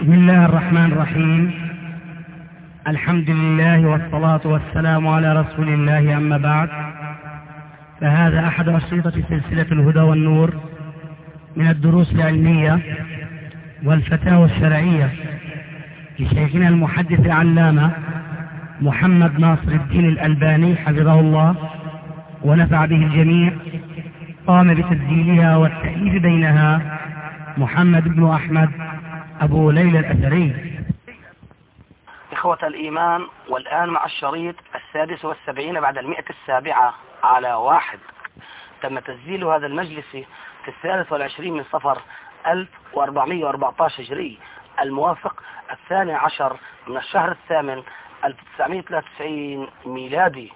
بسم الله الرحمن الرحيم. الحمد لله والصلاة والسلام على رسول الله، أما بعد، فهذا أحد أشرطة سلسلة الهدى والنور من الدروس العلمية والفتاوى الشرعية لشيخنا المحدث العلامة محمد ناصر الدين الألباني حفظه الله ونفع به الجميع. قام بتسجيلها والتأليف بينها محمد بن أحمد أبو ليلى الأثري. إخوة الإيمان، والآن مع الشريط 76 بعد 107 على 1. تم تسجيل هذا المجلس في 23 من صفر 1414 هجري، الموافق 12 من الشهر الثامن 1993 ميلادي.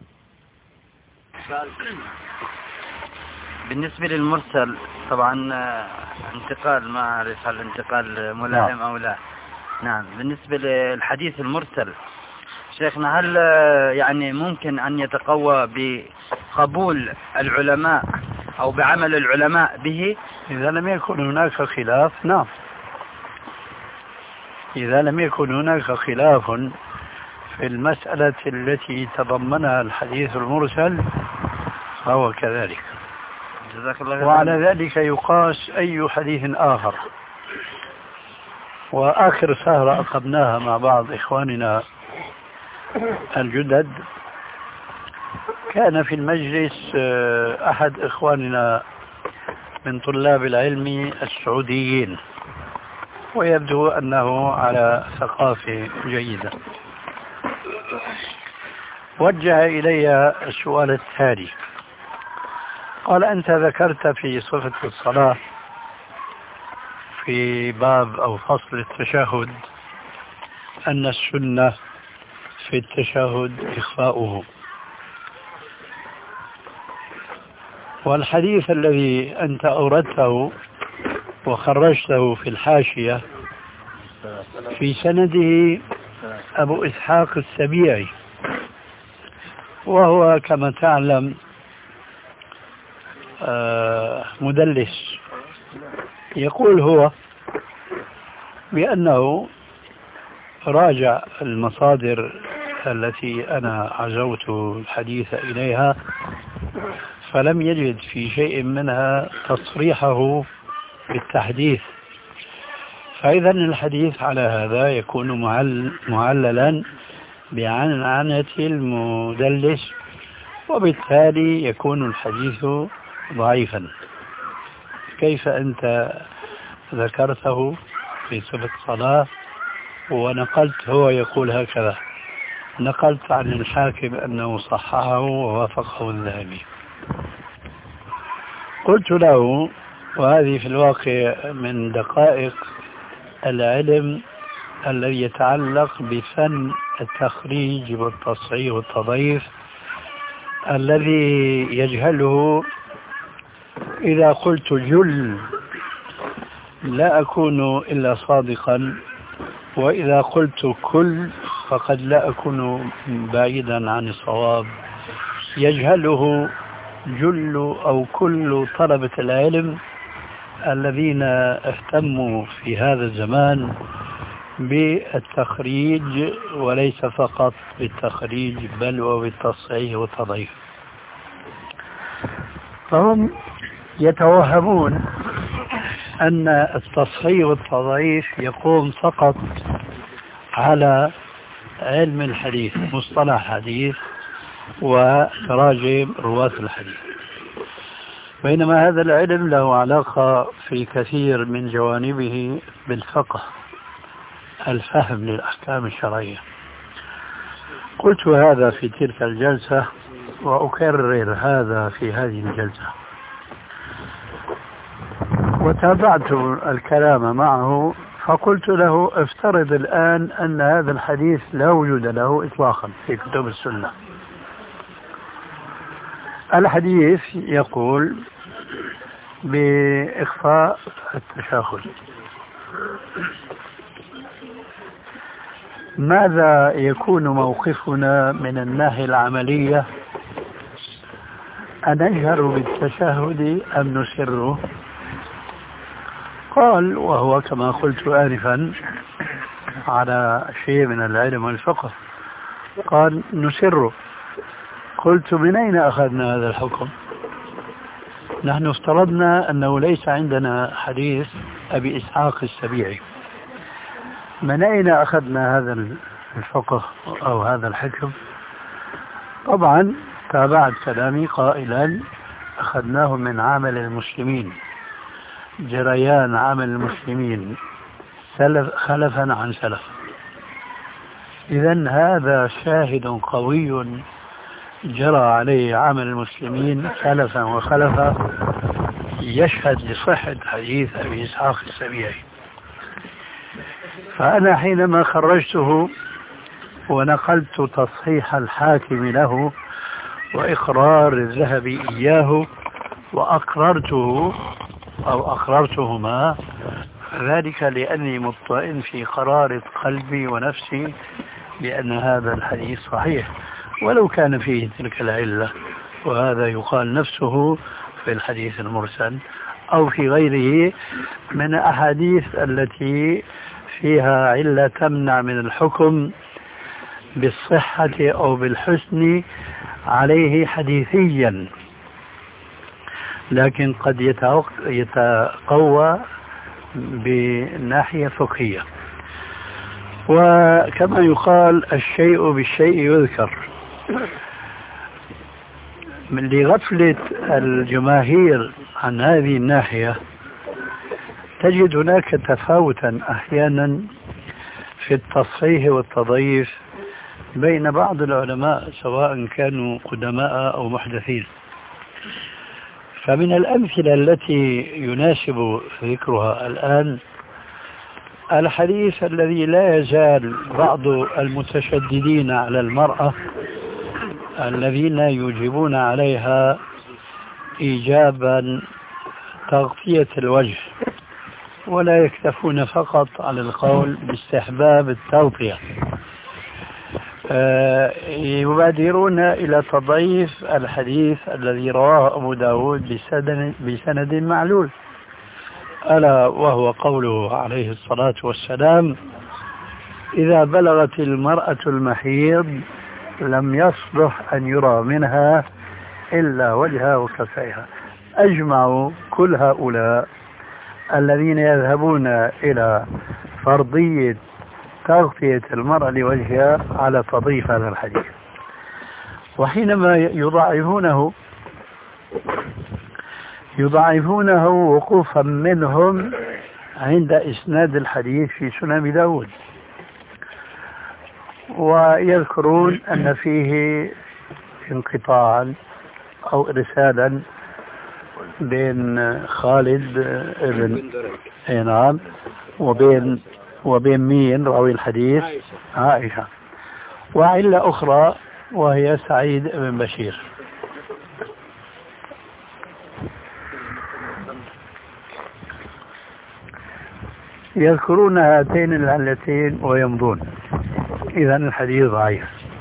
بالنسبة للمرسل طبعا انتقال، ما أعرف هل انتقال ملائم أو لا. نعم، بالنسبة للحديث المرسل شيخنا، هل يعني ممكن أن يتقوى بقبول العلماء أو بعمل العلماء به إذا لم يكن هناك خلاف؟ نعم، إذا لم يكن هناك خلاف في المسألة التي تضمنها الحديث المرسل فهو كذلك. وعلى ذلك يقاس أي حديث آخر. وآخر سهرة أقمناها مع بعض إخواننا الجدد كان في المجلس أحد إخواننا من طلاب العلم السعوديين، ويبدو أنه على ثقافة جيدة. وجه إلي السؤال التالي، قال: أنت ذكرت في صفة الصلاة في باب أو فصل التشهد أن السنة في التشهد إخفاؤه، والحديث الذي أنت أوردته وخرجته في الحاشية في سنده أبو إسحاق السبيعي، وهو كما تعلم مدلس. يقول هو بأنه راجع المصادر التي أنا عزوت الحديث إليها فلم يجد في شيء منها تصريحه بالتحديث، فإذا الحديث على هذا يكون معللا بعنعنة المدلس، وبالتالي يكون الحديث ضعيفا. كيف أنت ذكرته في صفة الصلاة ونقلت هو يقول هكذا؟ نقلت عن الحاكم أنه صححه ووافقه الذهبي. قلت له، وهذه في الواقع من دقائق العلم الذي يتعلق بفن التخريج والتصحيح والتضعيف الذي يجهله، إذا قلت جل لا أكون إلا صادقا، وإذا قلت كل فقد لا أكون بعيدا عن الصواب. يجهله جل أو كل طلبة العلم الذين اهتموا في هذا الزمان بالتخريج، وليس فقط بالتخريج بل وبالتصحيح والتضعيف. فهم يتوهمون أن التصحيح والتضعيف يقوم فقط على علم الحديث، مصطلح حديث وتراجم رواة الحديث، بينما هذا العلم له علاقة في كثير من جوانبه بالفقه، الفهم للأحكام الشرعية. قلت هذا في تلك الجلسة وأكرر هذا في هذه الجلسة، وتابعت الكلام معه فقلت له: افترض الآن أن هذا الحديث لا وجود له إطلاقا في كتب السنة. الحديث يقول بإخفاء التشهد. ماذا يكون موقفنا من الناحية العملية؟ أنجهر بالتشهد أم نسره؟ قال وهو كما قلت آنفا على شيء من العلم والفقه، قال نسر. قلت من أين أخذنا هذا الحكم؟ نحن افترضنا أنه ليس عندنا حديث أبي إسحاق السبيعي، من أين أخذنا هذا الفقه أو هذا الحكم؟ طبعا تابعت كلامي قائلا أخذناه من عمل المسلمين، جريان عمل المسلمين خلفا عن سلف. إذن هذا شاهد قوي جرى عليه عمل المسلمين سلفا وخلفا، يشهد لصحة حديث أبي إسحاق السبيعي. فأنا حينما خرجته ونقلت تصحيح الحاكم له وإقرار الذهبي إياه وأقررته أو أقررتهما، ذلك لأني مطمئن في قرارة قلبي ونفسي بأن هذا الحديث صحيح ولو كان فيه تلك العلة، وهذا يقال نفسه في الحديث المرسل أو في غيره من أحاديث التي فيها علة تمنع من الحكم بالصحة أو بالحسن عليه حديثيا، لكن قد يتقوى بناحية فقهية. وكما يقال الشيء بالشيء يذكر. من لغفلة الجماهير عن هذه الناحية تجد هناك تفاوتا أحيانا في التصحيح والتضعيف بين بعض العلماء سواء كانوا قدماء أو محدثين. فمن الأمثلة التي يناسب ذكرها الآن الحديث الذي لا يزال بعض المتشددين على المرأة الذين يجيبون عليها إيجابا تغطية الوجه، ولا يكتفون فقط على القول باستحباب التغطية، يبادرون إلى تضعيف الحديث الذي رواه أبو داود بسند معلول، ألا وهو قوله عليه الصلاة والسلام: إذا بلغت المرأة المحيض لم يصلح أن يرى منها إلا وجهها وكفيها. أجمعوا كل هؤلاء الذين يذهبون إلى فرضية تغطية المرأة لوجهها على تضعيف هذا الحديث، وحينما يضعفونه وقوفا منهم عند إسناد الحديث في سنن داود، ويذكرون أن فيه انقطاعا أو إرسالا بين خالد بن نعم وبين مين راوي الحديث؟ عائشة. وعلة أخرى وهي سعيد بن بشير. يذكرون هاتين العلتين ويمضون، إذن الحديث ضعيف.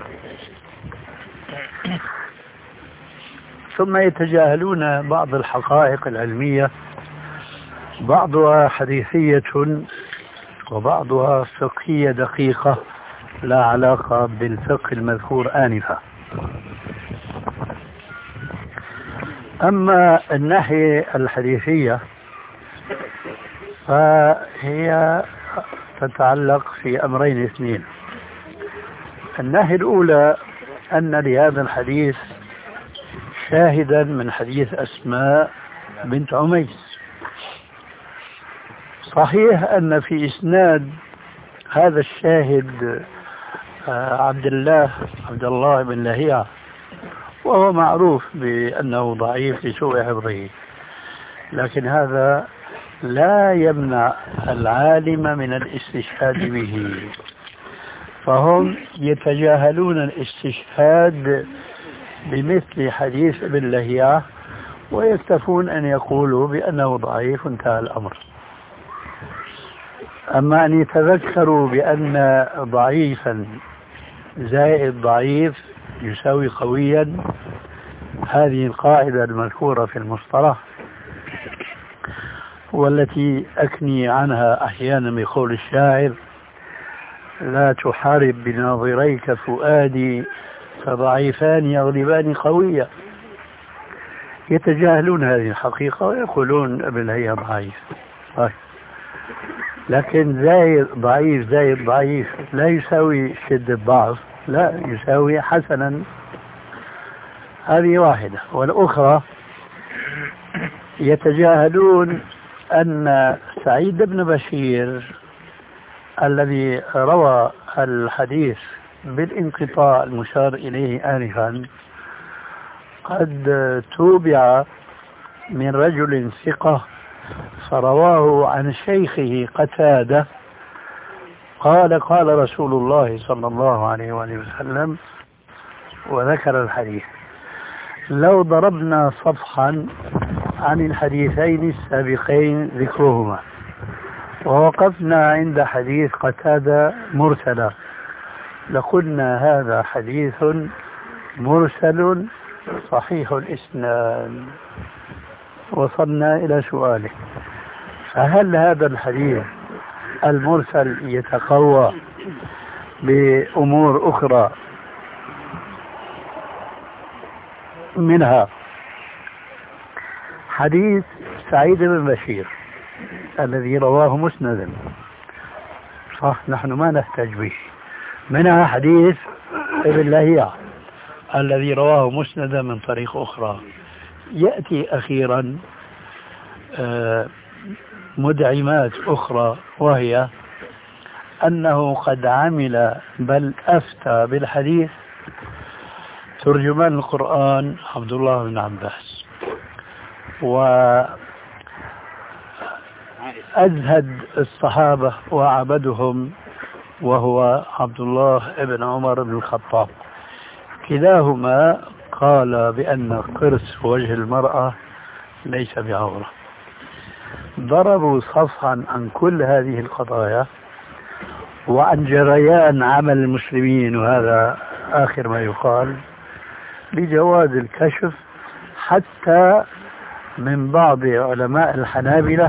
ثم يتجاهلون بعض الحقائق العلمية، بعضها حديثية وبعضها فقهية دقيقة لا علاقة بالفقه المذكور آنفا. أما الناحية الحديثية فهي تتعلق في أمرين اثنين. الناحية الأولى أن لهذا الحديث شاهدا من حديث أسماء بنت عميس. صحيح أن في إسناد هذا الشاهد عبد الله بن لهيعة، وهو معروف بأنه ضعيف لسوء حفظه، لكن هذا لا يمنع العالم من الاستشهاد به، فهم يتجاهلون الاستشهاد بمثل حديث ابن لهيعة ويكتفون أن يقولوا بأنه ضعيف، انتهى الأمر. أما أن يتذكروا بأن ضعيفا زائد ضعيف يساوي قويا، هذه القاعدة المذكورة في المصطلح، والتي أكني عنها أحيانا بقول الشاعر: لا تحارب بناظريك فؤادي فضعيفان يغلبان قوية. يتجاهلون هذه الحقيقة ويقولون ابن هي ضعيف. لكن زايد ضعيف زايد ضعيف لا يساوي شدة ضعف، لا يساوي حسنا. هذه واحدة. والأخرى يتجاهلون أن سعيد بن بشير الذي روى الحديث بالانقطاع المشار إليه آنفا قد توبع من رجل ثقة فرواه عن شيخه قتادة قال: قال رسول الله صلى الله عليه وآله وسلم، وذكر الحديث. لو ضربنا صفحا عن الحديثين السابقين ذكرهما ووقفنا عند حديث قتادة مرسلا لقلنا هذا حديث مرسل صحيح الإسناد. وصلنا إلى سؤاله: فهل هذا الحديث المرسل يتقوى بأمور أخرى منها حديث سعيد بن بشير الذي رواه مسندا؟ صح، نحن ما نحتاج به. منها حديث ابن لهيعة الذي رواه مسندا من طريق أخرى. يأتي أخيرا مدعمات أخرى، وهي أنه قد عمل بل أفتى بالحديث ترجمان القرآن عبد الله بن عباس، وأزهد الصحابة وعبدهم وهو عبد الله بن عمر بن الخطاب. كلاهما قال بأن قرص وجه المرأة ليس بعورة. ضربوا صفحا عن كل هذه القضايا وعن جريان عمل المسلمين، وهذا آخر ما يقال، بجواز الكشف حتى من بعض علماء الحنابلة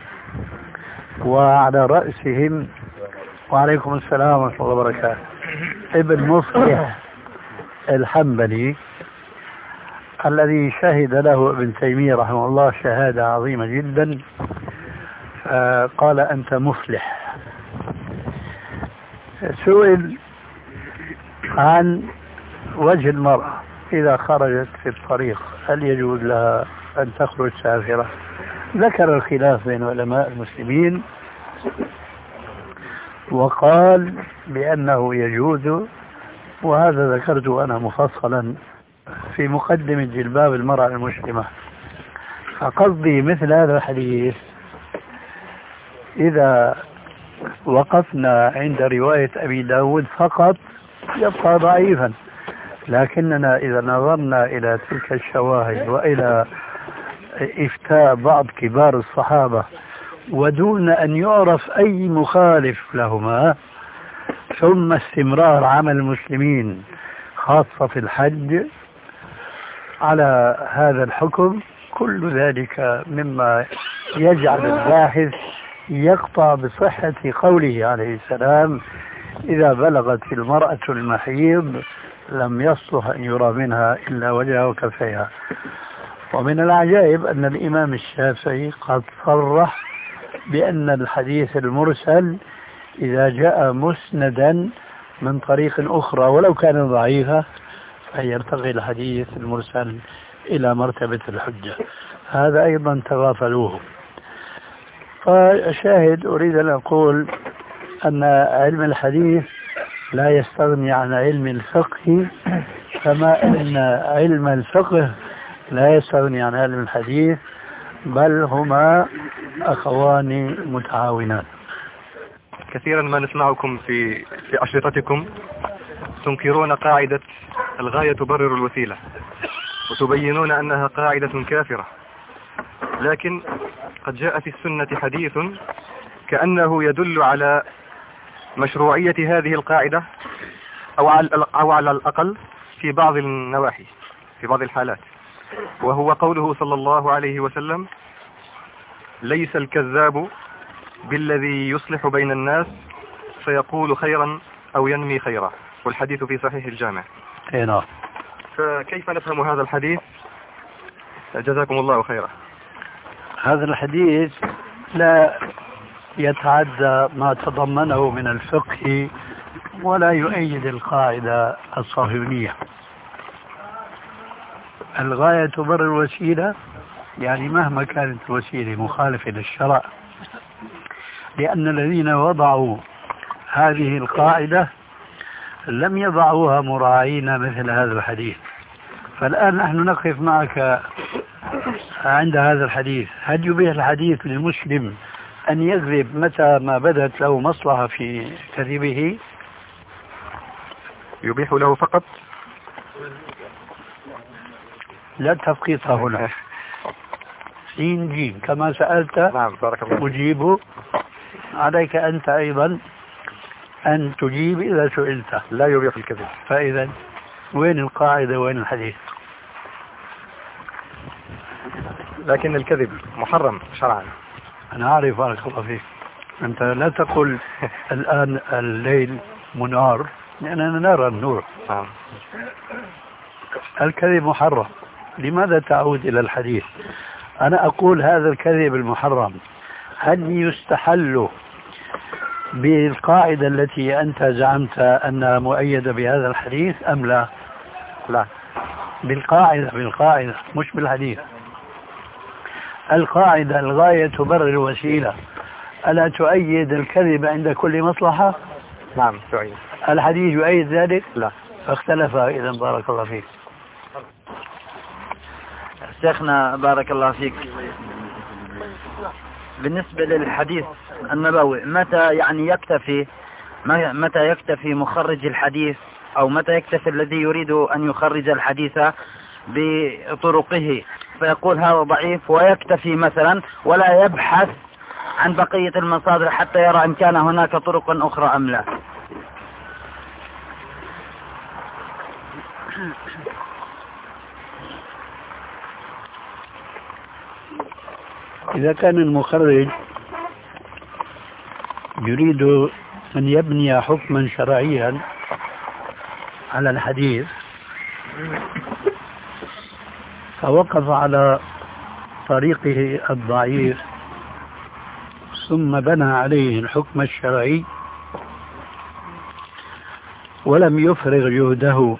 وعلى رأسهم وعليكم السلام ورحمة الله وبركاته ابن مفلح الحنبلي الذي شهد له ابن تيمية رحمه الله شهادة عظيمة جدا، قال: أنت مفلح. سئل عن وجه المرأة إذا خرجت في الطريق هل يجوز لها أن تخرج سافرة؟ ذكر الخلاف بين علماء المسلمين وقال بأنه يجوز، وهذا ذكرته أنا مفصلا في مقدمة جلباب المرأة المسلمة. فقصدي مثل هذا الحديث إذا وقفنا عند رواية أبي داود فقط يبقى ضعيفا، لكننا إذا نظرنا إلى تلك الشواهد وإلى إفتاء بعض كبار الصحابة ودون أن يعرف أي مخالف لهما، ثم استمرار عمل المسلمين خاصة في الحج على هذا الحكم، كل ذلك مما يجعل الباحث يقطع بصحة قوله عليه السلام: إذا بلغت المرأة المحيض لم يصلح أن يرى منها إلا وجهها وكفيها. ومن العجائب أن الإمام الشافعي قد صرح بأن الحديث المرسل إذا جاء مسندا من طريق أخرى ولو كان ضعيفا فيرتقي الحديث المرسل إلى مرتبة الحجة. هذا أيضا تغافلوه. فشاهد أريد أن أقول أن علم الحديث لا يستغني عن علم الفقه، كما أن علم الفقه لا يستغني عن علم الحديث، بل هما أخوان متعاونان. كثيرا ما نسمعكم في أشرطتكم تنكرون قاعدة الغاية تبرر الوسيلة وتبينون أنها قاعدة كافرة، لكن قد جاء في السنة حديث كأنه يدل على مشروعية هذه القاعدة أو على الأقل في بعض النواحي في بعض الحالات، وهو قوله صلى الله عليه وسلم: ليس الكذاب بالذي يصلح بين الناس فيقول خيرا أو ينمي خيرا، والحديث في صحيح الجامع. نعم. فكيف نفهم هذا الحديث؟ جزاكم الله خيرا. هذا الحديث لا يتعدى ما تضمنه من الفقه ولا يؤيد القاعدة الصهيونية. الغاية تبرر الوسيلة، يعني مهما كانت الوسيلة مخالفة للشرع، لأن الذين وضعوا هذه القاعدة لم يضعوها مراعين مثل هذا الحديث. فالآن نحن نقف معك عند هذا الحديث. هل يبيح الحديث للمسلم أن يكذب متى ما بدت له مصلحة في كذبه؟ يبيح له فقط؟ لا تفقيط هنا. سين جيم كما سألت. نعم بارك الله. أجيب. عليك أنت أيضا أن تجيب إذا سئلت. لا يبيح الكذب. فإذا وين القاعدة وين الحديث؟ لكن الكذب محرم شرعا. أنا أعرف بارك الله فيك. أنت لا تقل الآن الليل منار لأننا نرى النور. الكذب محرم. لماذا تعود إلى الحديث؟ أنا أقول هذا الكذب المحرم هل يستحل بالقاعدة التي أنت زعمت أنها مؤيدة بهذا الحديث أم لا؟ لا، بالقاعدة مش بالحديث. القاعدة الغاية تبرر الوسيلة، ألا تؤيد الكذب عند كل مصلحة؟ نعم تؤيد. الحديث يؤيد ذلك؟ لا. فاختلف إذا بارك الله فيك. شيخنا بارك الله فيك، بالنسبة للحديث النبوي متى يكتفي مخرج الحديث أو متى يكتفي الذي يريد أن يخرج الحديث بطرقه فيقول هذا ضعيف ويكتفي مثلا ولا يبحث عن بقية المصادر حتى يرى إن كان هناك طرق أخرى أم لا؟ إذا كان المخرج يريد أن يبني حكما شرعيا على الحديث فوقف على طريقه الضعيف ثم بنى عليه الحكم الشرعي ولم يفرغ جهده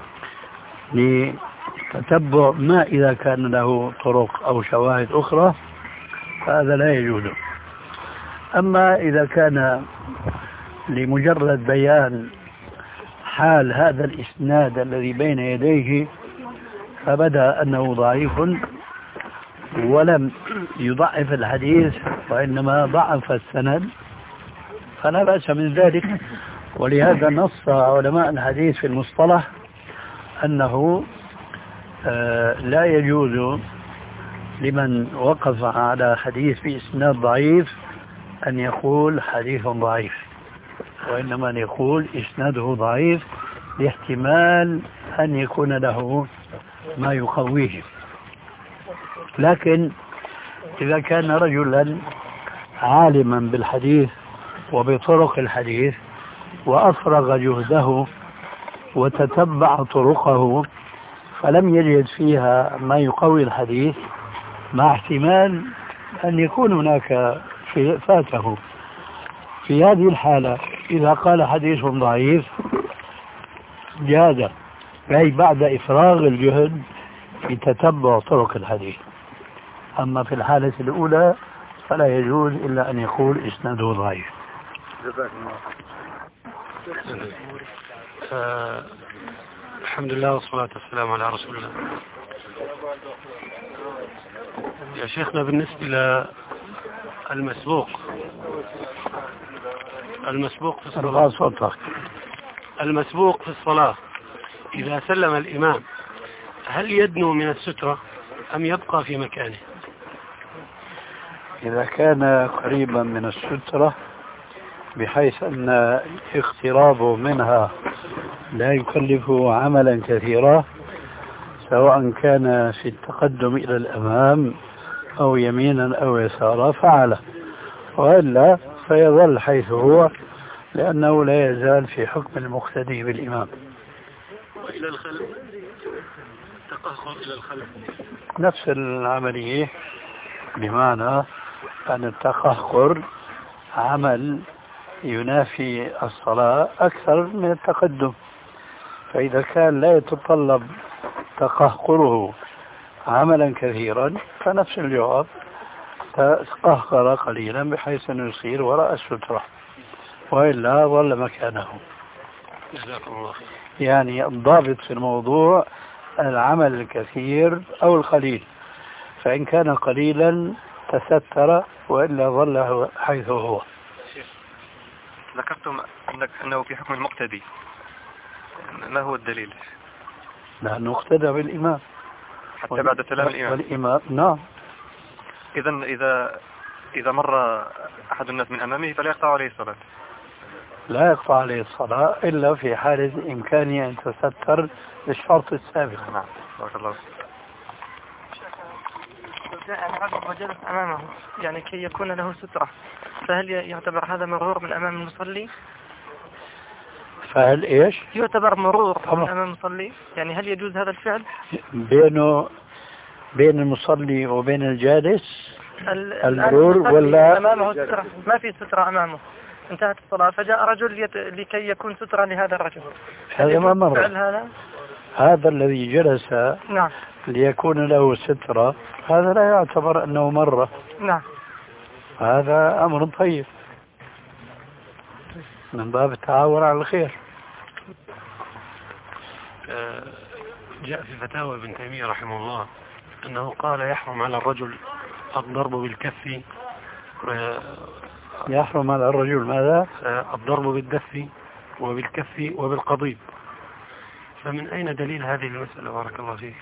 لتتبع ما إذا كان له طرق أو شواهد أخرى فهذا لا يجوز. أما إذا كان لمجرد بيان حال هذا الإسناد الذي بين يديه فبدأ أنه ضعيف ولم يضعف الحديث وإنما ضعف السند فلا بأس من ذلك. ولهذا نص علماء الحديث في المصطلح أنه لا يجوز لمن وقف على حديث بإسناد ضعيف أن يقول حديث ضعيف، وإنما أن يقول إسناده ضعيف لاحتمال أن يكون له ما يقويه. لكن إذا كان رجلا عالما بالحديث وبطرق الحديث وأفرغ جهده وتتبع طرقه فلم يجد فيها ما يقوي الحديث مع احتمال أن يكون هناك شيء فاته، في هذه الحالة إذا قال حديث ضعيف جاز، أي بعد إفراغ الجهد في تتبع طرق الحديث. أما في الحالة الأولى فلا يجوز إلا أن يقول إسناده ضعيف. الحمد لله والصلاة والسلام على رسول الله. يا شيخنا بالنسبة إلى المسبوق في الصلاة، المسبوق في الصلاة إذا سلم الإمام هل يدنو من السترة أم يبقى في مكانه؟ إذا كان قريبا من السترة بحيث أن اقترابه منها لا يكلفه عملا كثيرا سواء كان في التقدم إلى الأمام أو يمينا أو يسارا فعله، وإلا فيظل حيث هو، لأنه لا يزال في حكم المقتدي بالإمام. وإلى الخلف، تقهقر إلى الخلف، نفس العملية، بمعنى أن التقهقر عمل ينافي الصلاة أكثر من التقدم، فإذا كان لا يتطلب تقهقره عملا كثيرا فنفس الجواب، تقهقر قليلا بحيث أنه يصير وراء السترة، وإلا ظل مكانه. جزاكم الله خير. يعني الضابط في الموضوع العمل الكثير أو القليل، فإن كان قليلا تستر، وإلا ظل حيث هو. ذكرتم أنه في حكم المقتدي، ما هو الدليل؟ لأنه اقتدى بالإمام حتى بعد سلام الإمام. والإمام نعم. إذا مر أحد الناس من أمامه فلا يقطع عليه الصلاة. لا يقطع عليه الصلاة إلا في حالة إمكانية أن تستر للشرط السابق. نعم. بارك الله. الرجل وجلس أمامه يعني كي يكون له سترة، فهل يعتبر هذا مرور من أمام المصلي؟ فهل إيش؟ يعتبر مرور من أمام المصلي، يعني هل يجوز هذا الفعل؟ بين المصلي وبين الجالس المرور، ولا أمامه سترة، ما في سترة أمامه، انتهت الصلاة فجاء رجل لكي يكون سترة لهذا الرجل، هذا ما مر. هذا الذي جلس نعم ليكون له سترة، هذا لا يعتبر أنه مرة. نعم. هذا أمر طيب من باب التعاون على الخير. جاء في فتاوى ابن تيمية رحمه الله أنه قال يحرم على الرجل الضرب بالكف، يحرم على الرجل ماذا؟ الضرب بالدف وبالكف وبالقضيب. فمن أين دليل هذه المسألة؟ بارك الله فيك.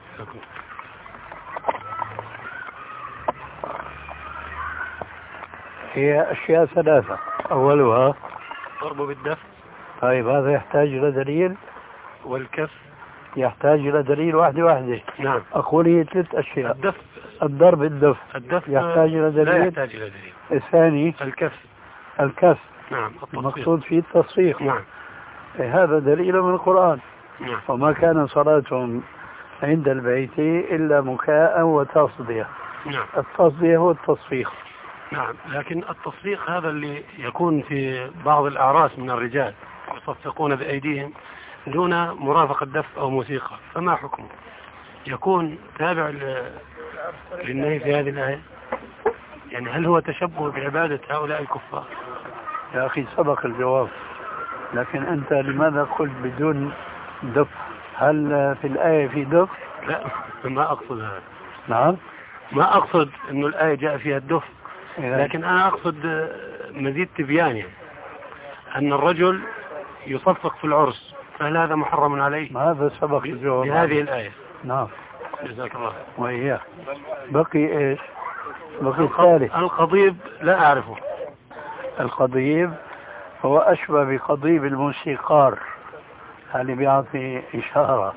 هي أشياء ثلاثة، أولها ضرب بالدف. طيب هذا يحتاج إلى دليل، والكف يحتاج إلى دليل واحدة. نعم. أقول هي ثلاث أشياء. الدف، الضرب الدف يحتاج إلى دليل. لا يحتاج إلى دليل. الثاني الكف. نعم. المقصود فيه التصفيق. نعم. هذا دليل من القرآن. نعم. وما كان صلاتهم عند البيت إلا مكاء وتصدية. نعم. التصدية هو التصفيق. نعم. لكن التصفيق هذا اللي يكون في بعض الأعراس من الرجال يصفقون بأيديهم دون مرافقة دف أو موسيقى، فما حكمه؟ يكون تابع للنهي في هذه الآية؟ يعني هل هو تشبه بعبادة هؤلاء الكفار؟ يا أخي سبق الجواب، لكن أنت لماذا قلت بدون دف؟ هل في الآية في دف؟ لا، ما أقصد هذا. نعم، ما أقصد أنه الآية جاء فيها الدف، لكن أنا أقصد مزيد تبيان، يعني أن الرجل يصفق في العرس، فهل هذا محرم عليه؟ هذا سبق الجواب بهذه الآية. نعم. جزاك الله. وإياه بقي إيش؟ بقي الثالث. القضيب لا أعرفه. القضيب هو أشبه بقضيب الموسيقار، اللي بيعطي إشارة،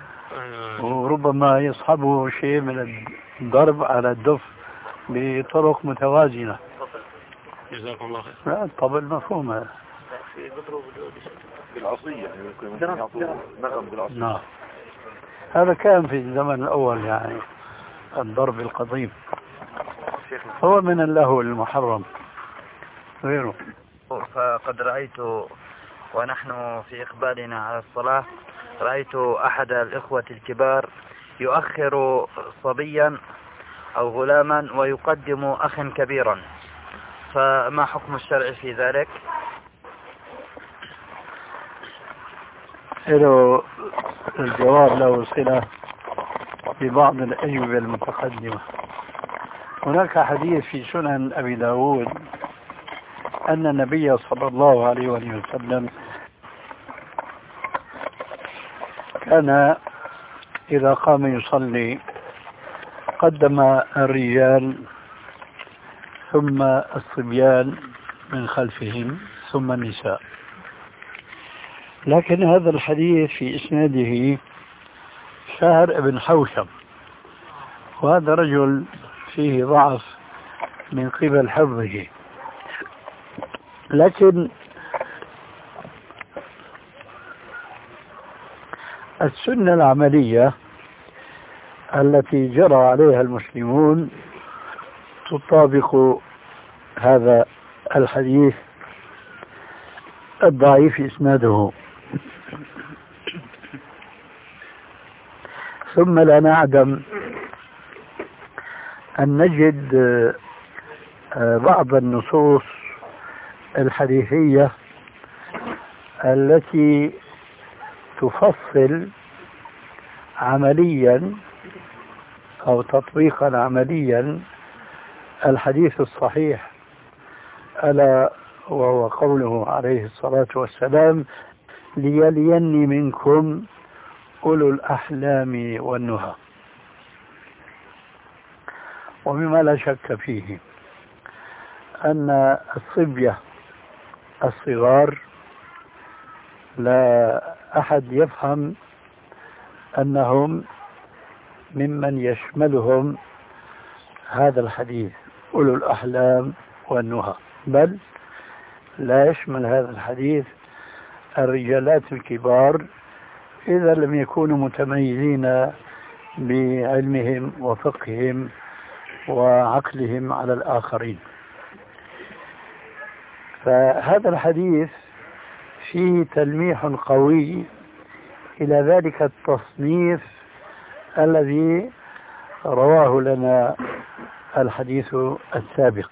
وربما يصحبه شيء من الضرب على الدف بطرق متوازنة. جزاكم الله خير. لا الطبل مفهوم هذا. بالعصية يمكن يعطوا نغم بالعصية. نعم، هذا كان في الزمن الأول، يعني الضرب القضيب هو من اللهو المحرم غيره. فقد رأيت ونحن في إقبالنا على الصلاة، رأيت أحد الإخوة الكبار يؤخر صبيا أو غلاما ويقدم أخا كبيرا، فما حكم الشرع في ذلك؟ له الجواب له صلة ببعض الأجوبة المتقدمة. هناك حديث في سنن أبي داود أن النبي صلى الله عليه وسلم كان إذا قام يصلي قدم الرجال ثم الصبيان من خلفهم ثم النساء. لكن هذا الحديث في إسناده شهر بن حوشب، وهذا رجل فيه ضعف من قبل حفظه. لكن السنة العملية التي جرى عليها المسلمون تطابق هذا الحديث الضعيف إسناده. ثم لا نعدم أن نجد بعض النصوص الحديثية التي تفصل عمليا أو تطبيقا عمليا الحديث الصحيح، ألا وهو قوله عليه الصلاة والسلام: ليليني منكم أولو الأحلام والنهى. ومما لا شك فيه أن الصبية الصغار لا أحد يفهم أنهم ممن يشملهم هذا الحديث أولو الأحلام والنهى، بل لا يشمل هذا الحديث الرجالات الكبار إذا لم يكونوا متميزين بعلمهم وفقههم وعقلهم على الآخرين. فهذا الحديث فيه تلميح قوي إلى ذلك التصنيف الذي رواه لنا الحديث السابق.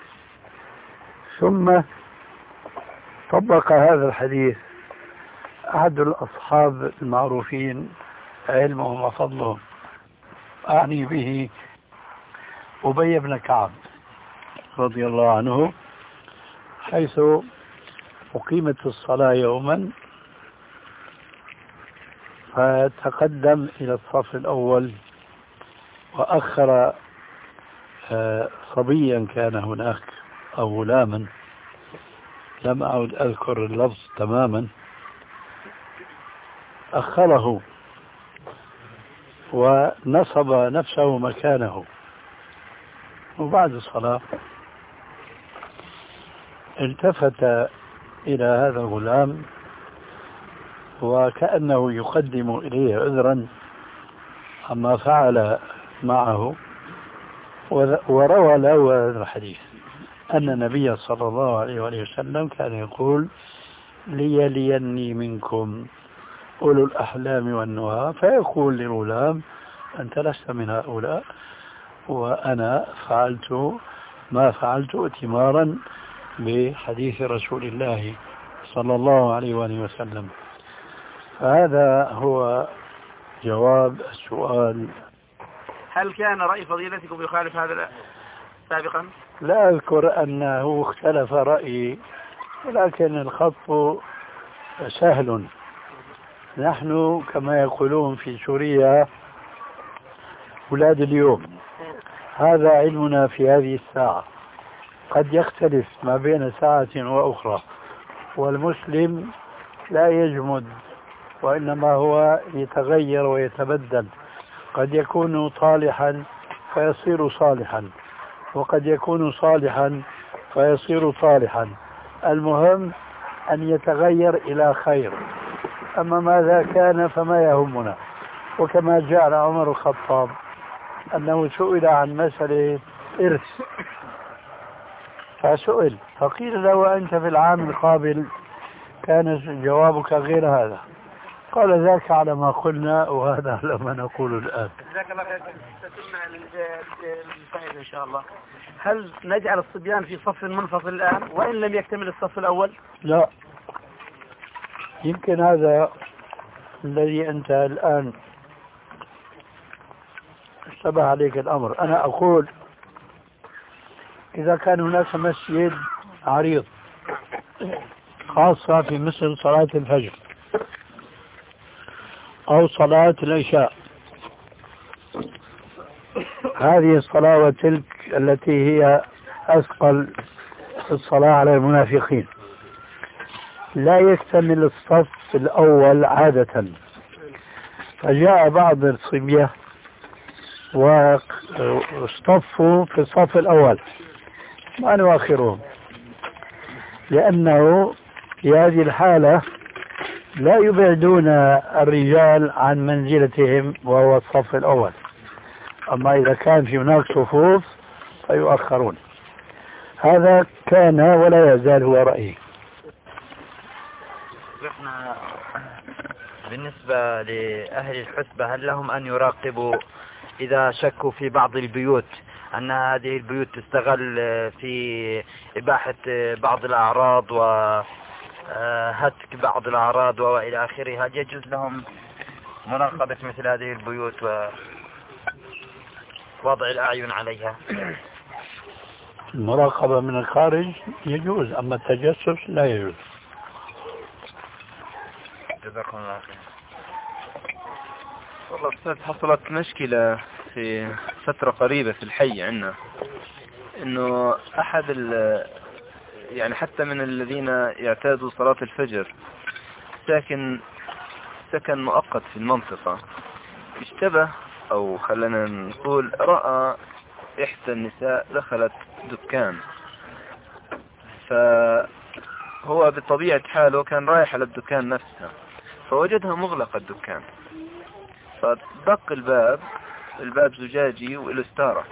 ثم طبق هذا الحديث أحد الأصحاب المعروفين علمهم وفضلهم، أعني به أبي بن كعب رضي الله عنه، حيث أقيمت الصلاة يوما فتقدم إلى الصف الأول وأخر صبيا كان هناك أو غلاما، لم أعد أذكر اللفظ تماما، أخره ونصب نفسه مكانه. وبعد الصلاة التفت إلى هذا الغلام وكأنه يقدم إليه عذرا عما فعل معه، وروى له هذا الحديث أن النبي صلى الله عليه وسلم كان يقول: ليليني منكم أولو الأحلام والنهى، فيقول للغلام: أنت لست من هؤلاء، وأنا فعلت ما فعلت اتمارا بحديث رسول الله صلى الله عليه وسلم. فهذا هو جواب السؤال. هل كان رأي فضيلتكم يخالف هذا سابقا؟ لا أذكر أنه اختلف رأيي، ولكن الخط سهل. نحن كما يقولون في سوريا أولاد اليوم، هذا علمنا في هذه الساعة، قد يختلف ما بين ساعة وأخرى، والمسلم لا يجمد وإنما هو يتغير ويتبدل، قد يكون طالحا فيصير صالحا، وقد يكون صالحا فيصير طالحا، المهم أن يتغير إلى خير. أما ماذا كان فما يهمنا. وكما جاء عمر الخطاب أنه سئل عن مسألة إرث، فسئل فقيل له: أنت في العام القابل كان جوابك غير هذا؟ قال: ذاك على ما قلنا وهذا على ما نقول الآن. جزاك الله خير. ستمنع الفائدة إن شاء الله. هل نجعل الصبيان في صف منفصل الآن وإن لم يكتمل الصف الأول؟ لا، يمكن هذا الذي أنت الآن اشتبه عليك الأمر. أنا أقول إذا كان هناك مسجد عريض خاصة في مثل صلاة الفجر أو صلاة العشاء، هذه الصلاة وتلك التي هي أثقل الصلاة على المنافقين، لا يكتمل الصف الأول عادة، فجاء بعض الصبية واصطفوا في الصف الأول ما نؤخرهم، لأنه في هذه الحالة لا يبعدون الرجال عن منزلتهم وهو الصف الأول. أما إذا كان في هناك صفوف فيؤخرون. هذا كان ولا يزال هو رأيي. احنا بالنسبة لأهل الحسبة هل لهم أن يراقبوا إذا شكوا في بعض البيوت أن هذه البيوت تستغل في إباحة بعض الأعراض وهتك بعض الأعراض وإلى آخره، هل يجوز لهم مراقبة مثل هذه البيوت ووضع الأعين عليها؟ المراقبة من الخارج يجوز، أما التجسس لا يجوز. جزاكم الله خير. والله أستاذ، حصلت مشكلة في فترة قريبة في الحي عندنا، إنه أحد يعني حتى من الذين يعتادوا صلاة الفجر سكن مؤقت في المنطقة، اشتبه أو خلنا نقول رأى إحدى النساء دخلت دكان، فهو بطبيعة حاله كان رايح على الدكان نفسها فوجدها مغلقة الدكان، فدق الباب زجاجي وله ستارة.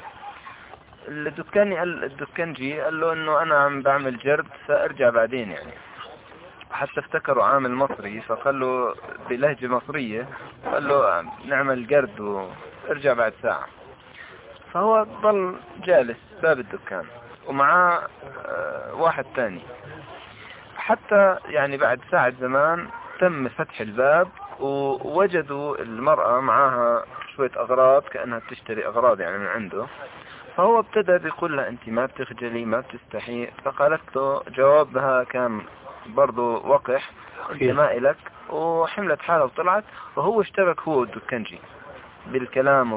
الدكانجي قال له انه انا عم بعمل جرد فارجع بعدين يعني، حتى افتكروا عامل مصري فقال له بلهجة مصرية، قال له نعمل جرد وارجع بعد ساعة. فهو ضل جالس باب الدكان ومعاه واحد تاني، حتى يعني بعد ساعة زمان تم فتح الباب ووجدوا المرأة معاها شوية أغراض كأنها تشتري أغراض يعني من عنده. فهو ابتدى بيقول لها أنت ما بتخجلي ما بتستحي؟ فقالت له جوابها كان برضو وقح، أنت ما إلك، وحملت حالة وطلعت. وهو اشتبك هو والدكانجي بالكلام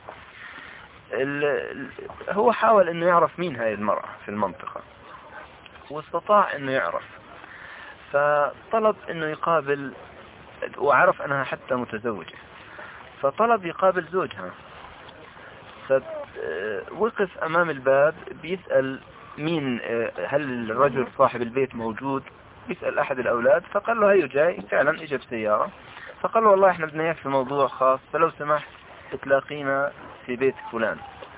هو حاول انه يعرف مين هاي المرأة في المنطقة واستطاع انه يعرف، فطلب انه يقابل، وعرف انها حتى متزوجة، فطلب يقابل زوجها. فوقف امام الباب بيسأل مين، هل الرجل صاحب البيت موجود؟ بيسأل احد الاولاد، فقال له هيو جاي، فعلا اجى بسيارة. فقال له والله احنا بدنا اياك في موضوع خاص، فلو سمحت تلاقينا في بيت فلان.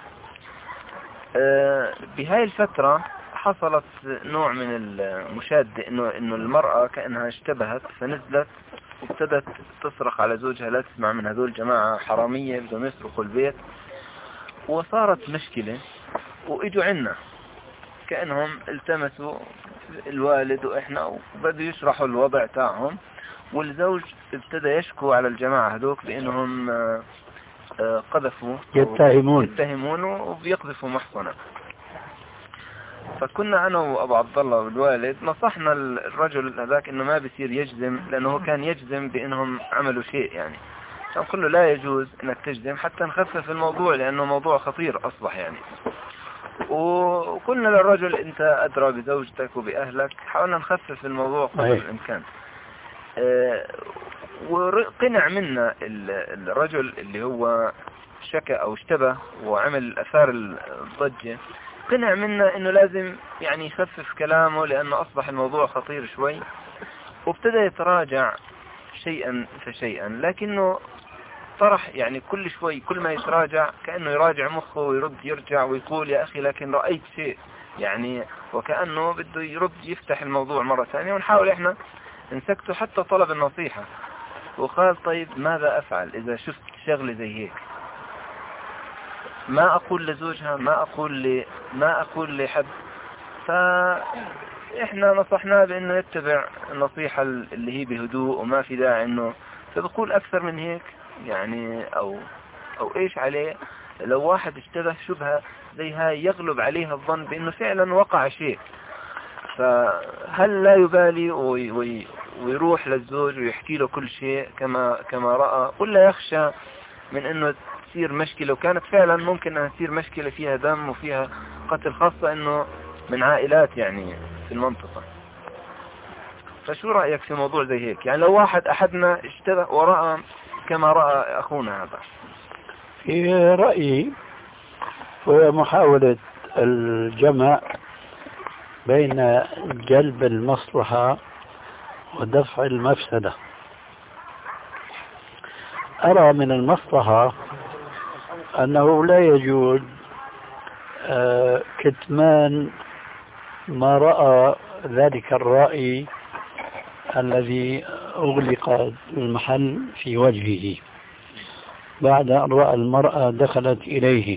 بهاي الفترة حصلت نوع من المشادة، انه المرأة كأنها اشتبهت فنزلت وابتدت تصرخ على زوجها لا تسمع من هذول جماعة حرامية بدهم يسرقوا البيت، وصارت مشكلة. واجوا عنا كأنهم التمسوا الوالد واحنا وبدوا يشرحوا الوضع تاعهم، والزوج ابتدى يشكو على الجماعة هذوك بانهم قذفوا يتهمون وبيقذفوا محصنة. فكنا انا وابو عبد الله والوالد نصحنا الرجل هذاك انه ما بيصير يجزم، لانه كان يجزم بانهم عملوا شيء يعني، فقلنا لا يجوز انك تجزم حتى نخفف الموضوع لانه موضوع خطير اصبح يعني. وقلنا للرجل انت ادرى بزوجتك وباهلك، حاولنا نخفف الموضوع قدر الامكان. وقنع منا الرجل اللي هو شكى او اشتبه وعمل اثار الضجة، قنع منا انه لازم يعني يخفف كلامه لانه اصبح الموضوع خطير شوي، وابتدى يتراجع شيئا فشيئا، لكنه طرح يعني كل شوي كل ما يتراجع كأنه يراجع مخه ويرد يرجع ويقول يا اخي لكن رأيت شيء يعني، وكأنه بده يرد يفتح الموضوع مرة ثانية، ونحاول احنا نسكته حتى طلب النصيحة. وقال طيب ماذا افعل اذا شفت شغلة زي هيك؟ ما اقول لزوجها، ما اقول لحد. فاحنا نصحناه بانه يتبع النصيحة اللي هي بهدوء وما في داعي انه، فبقول اكثر من هيك يعني او ايش عليه لو واحد اشتبه شبهة زي هاي يغلب عليها الظن بانه فعلا وقع شيء، فهل لا يبالي ويروح للزوج ويحكي له كل شيء كما رأى، ولا يخشى من انه تصير مشكلة، وكانت فعلا ممكن انها تصير مشكلة فيها دم وفيها قتل، خاصة انه من عائلات يعني في المنطقة. فشو رأيك في موضوع زي هيك؟ يعني لو احدنا اشتبه ورأى كما رأى اخونا هذا. في رأيي هو محاولة الجمع بين جلب المصلحة ودفع المفسدة. أرى من المصلحة أنه لا يجوز كتمان ما رأى ذلك الرأي الذي أغلق المحل في وجهه بعد أن رأى المرأة دخلت إليه.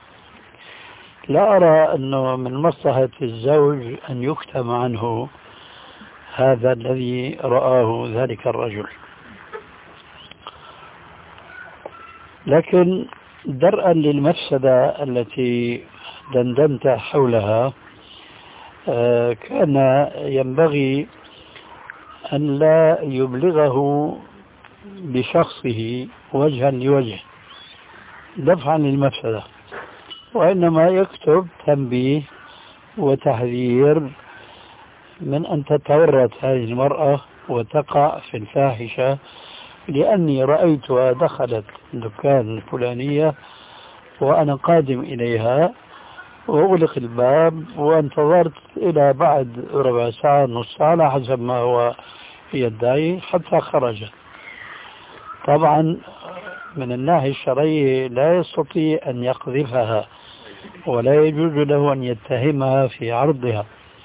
لا أرى أنه من مصلحة الزوج أن يكتم عنه هذا الذي رآه ذلك الرجل، لكن درءا للمفسدة التي دندنت حولها كان ينبغي أن لا يبلغه بشخصه وجها لوجه دفعا للمفسدة، وإنما يكتب تنبيه وتحذير من أن تتورط هذه المرأة وتقع في الفاحشة، لأني رأيتها دخلت دكان الفلانية وأنا قادم إليها وأغلق الباب وانتظرت إلى بعد ربع ساعة نص ساعة على حسب ما هو يدعي حتى خرجت. طبعا من الناحية الشرعية لا يستطيع أن يقذفها ولا يجوز له أن يتهمها في عرضها،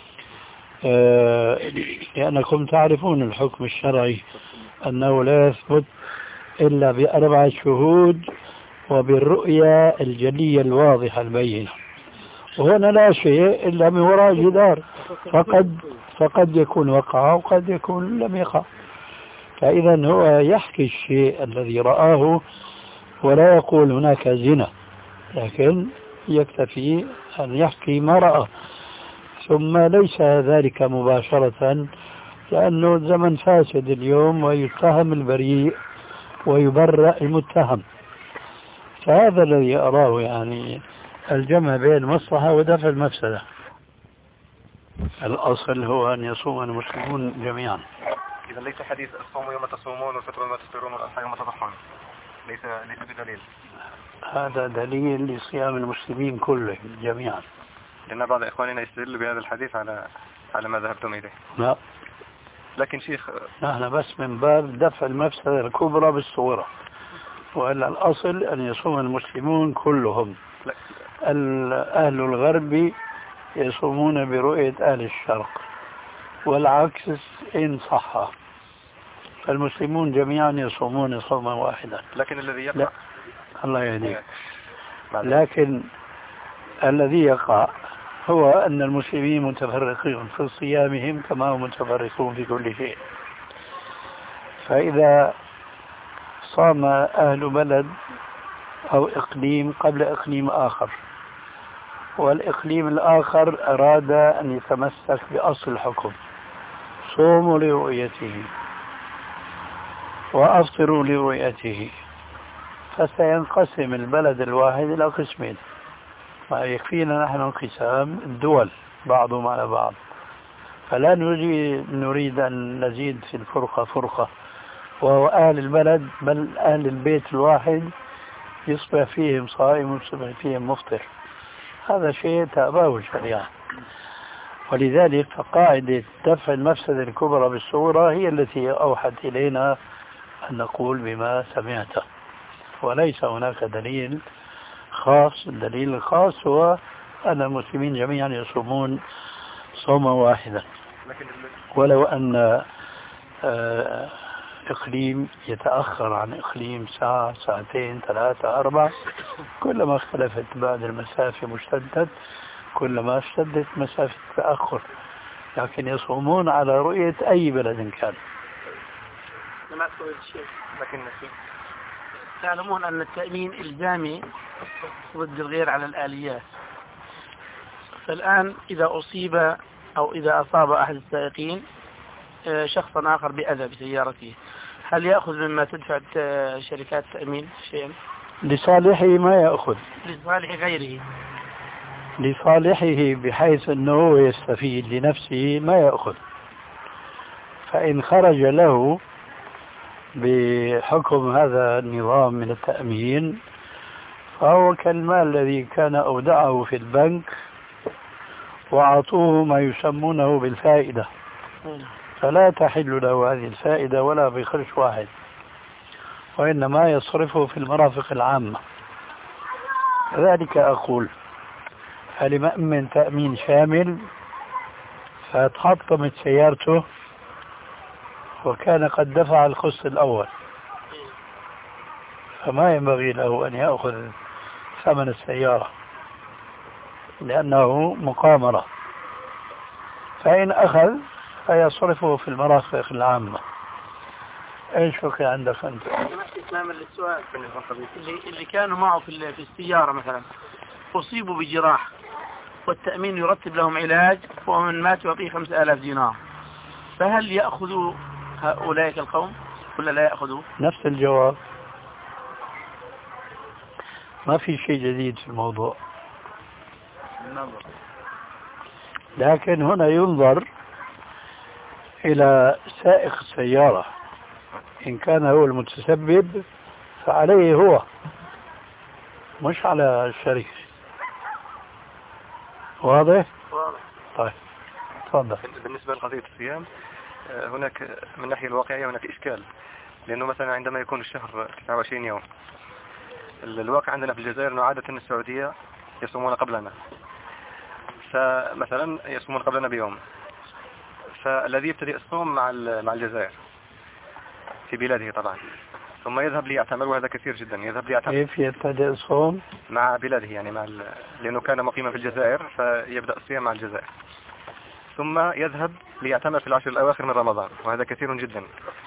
لأنكم تعرفون الحكم الشرعي أنه لا يثبت إلا بأربعة شهود وبالرؤية الجلية الواضحة البينة، وهنا لا شيء إلا من وراء جدار، فقد يكون وقع وقد يكون لم يقع. فإذا هو يحكي الشيء الذي رآه ولا يقول هناك زنا، لكن يكتفي أن يحكي ما رأى، ثم ليس ذلك مباشرة لأنه الزمن فاسد اليوم ويتهم البريء ويبرأ المتهم. فهذا الذي أراه يعني الجمع بين المصلحة ودفع المفسدة. الأصل هو أن يصوم المسلمون جميعا. إذا ليس حديث الصوم يوم تصومون والفطر يوم تفطرون والأضحى يوم تضحون ليس بدليل. هذا دليل لصيام المسلمين كلهم جميعا. لأن بعض إخواننا يستدل بهذا الحديث على ما ذهبتم إليه. لا، لكن شيخ نحن بس من باب دفع المفسدة الكبرى بالصورة، وإلا الأصل أن يصوم المسلمون كلهم. أهل الغرب يصومون برؤية أهل الشرق والعكس إن صح، فالمسلمون جميعا يصومون صوما واحدا. لكن الذي يقع الله يهديك، لكن الذي يقع هو أن المسلمين متفرقون في صيامهم كما هم متفرقون في كل شيء. فإذا صام أهل بلد أو إقليم قبل إقليم آخر والإقليم الآخر أراد أن يتمسك بأصل الحكم، صوموا لرؤيته وأفطروا لرؤيته، فسينقسم البلد الواحد إلى قسمين. ما يكفينا نحن انقسام الدول بعضهم على بعض، فلا نريد أن نزيد في الفرقة فرقة، وهو أهل البلد بل أهل البيت الواحد يصبح فيهم صائم ويصبح فيهم مفطر. هذا شيء تأباه الشريعة، ولذلك فقاعدة دفع المفسدة الكبرى بالصورة هي التي أوحت إلينا أن نقول بما سمعته، وليس هناك دليل خاص. الدليل الخاص هو أن المسلمين جميعا يصومون صوما واحدا، ولو أن إقليم يتأخر عن إقليم ساعة ساعتين ثلاثة أربع، كلما اختلفت بعد المسافة مشتدت كلما اشتدت مسافة التأخر، لكن يصومون على رؤية أي بلد كان. لكن تعلمون أن التأمين إلزامي ضد الغير على الآليات، فالآن إذا أصيب أو إذا أصاب أحد السائقين شخصا آخر بأذى بسيارته، هل يأخذ مما تدفع شركات التأمين شيئا؟ لصالحه ما يأخذ، لصالح غيره، لصالحه بحيث أنه يستفيد لنفسه ما يأخذ. فإن خرج له بحكم هذا النظام من التأمين فهو كالمال الذي كان أودعه في البنك وأعطوه ما يسمونه بالفائدة، فلا تحل له هذه الفائدة ولا بقرش واحد، وإنما يصرفه في المرافق العامة. لذلك أقول هل مأمن تأمين شامل فتحطمت سيارته وكان قد دفع القسط الأول، فما ينبغي له أن يأخذ ثمن السيارة لأنه مقامرة، فإن أخذ فيصرفه في المرافق العامة. ايش بقي عندك انت؟ إتماما للسؤال، اللي كانوا معه في السيارة مثلا أصيبوا بجراح والتأمين يرتب لهم علاج ومن مات يعطيه 5000 دينار، فهل يأخذوا هؤلاء القوم ولا لا يأخذوا؟ نفس الجواب، ما في شيء جديد في الموضوع، لكن هنا ينظر إلى سائق السيارة، إن كان هو المتسبب فعليه هو مش على الشركة. واضح؟ واضح. طيب تفضل. بالنسبة لقضية الصيام هناك من الناحية الواقعية هناك إشكال، لأنه مثلا عندما يكون الشهر 29 يوم، الواقع عندنا في الجزائر أنه عادة السعودية يصومون قبلنا، فمثلا يصومون قبلنا بيوم، فالذي يبتدئ الصوم مع الجزائر في بلاده طبعا، ثم يذهب ليعتمر، وهذا كثير جدا، يذهب ليعتمر. كيف يبتدئ الصوم؟ مع بلاده، يعني لأنه كان مقيما في الجزائر فيبدأ الصيام مع الجزائر، ثم يذهب ليعتمر في العشر الأواخر من رمضان، وهذا كثير جدا،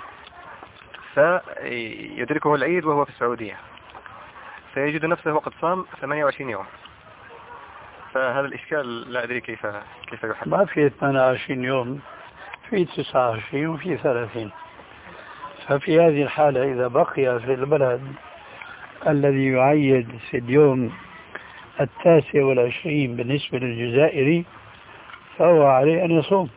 فيدركه العيد وهو في السعودية، فيجد نفسه وقد صام 28 يوم. فهذا الإشكال لا أدري كيف يحل. ما في 28 يوم، في 29 وفي 30. ففي هذه الحالة إذا بقي في البلد الذي يعيد في اليوم 29 بالنسبة للجزائري فهو عليه أن يصوم،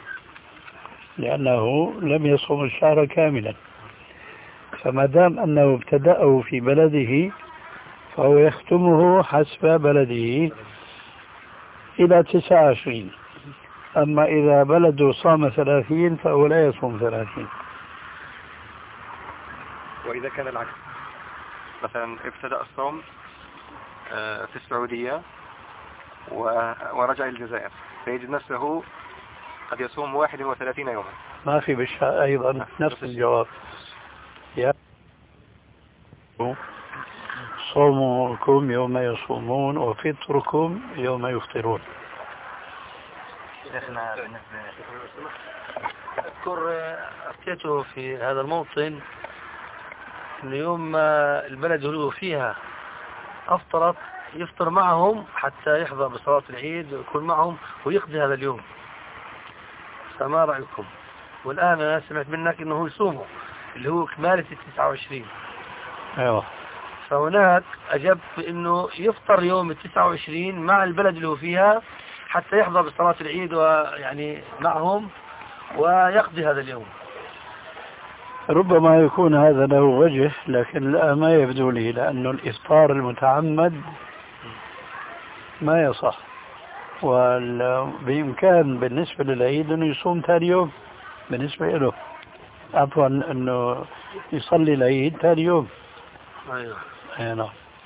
لأنه لم يصوم الشهر كاملا، فما دام أنه ابتدأه في بلده فهو يختمه حسب بلده إلى 29. أما إذا بلده صام 30 فهو لا يصوم 30. وإذا كان العكس، مثلا ابتدأ الصوم في السعودية ورجع إلى الجزائر، فيجد نفسه قد يصوم 31 يوما. ما في بالشهر أيضا نفس الجواب. صومكم يوم يصومون وفطركم يوم يفطرون. شيخنا أذكر أفتيته في هذا الموطن أن يوم ما البلد هو فيها أفطرت يفطر معهم حتى يحضر بصلاة العيد ويكون معهم ويقضي هذا اليوم، فما رأيكم؟ والآن أنا سمعت منك أنه يصوموا اللي هو كمالة 29. أيوة. فهناك أجبت بأنه يفطر يوم 29 مع البلد اللي هو فيها حتى يحضر بصلاة العيد ويعني معهم ويقضي هذا اليوم. ربما يكون هذا له وجه، لكن لا ما يبدو لي، لأنه الإفطار المتعمد ما يصح، وبإمكان بالنسبة للعيد أنه يصوم ثاني يوم، بالنسبة له عفوا أنه يصلي العيد ثاني يوم. أيوة. نعم.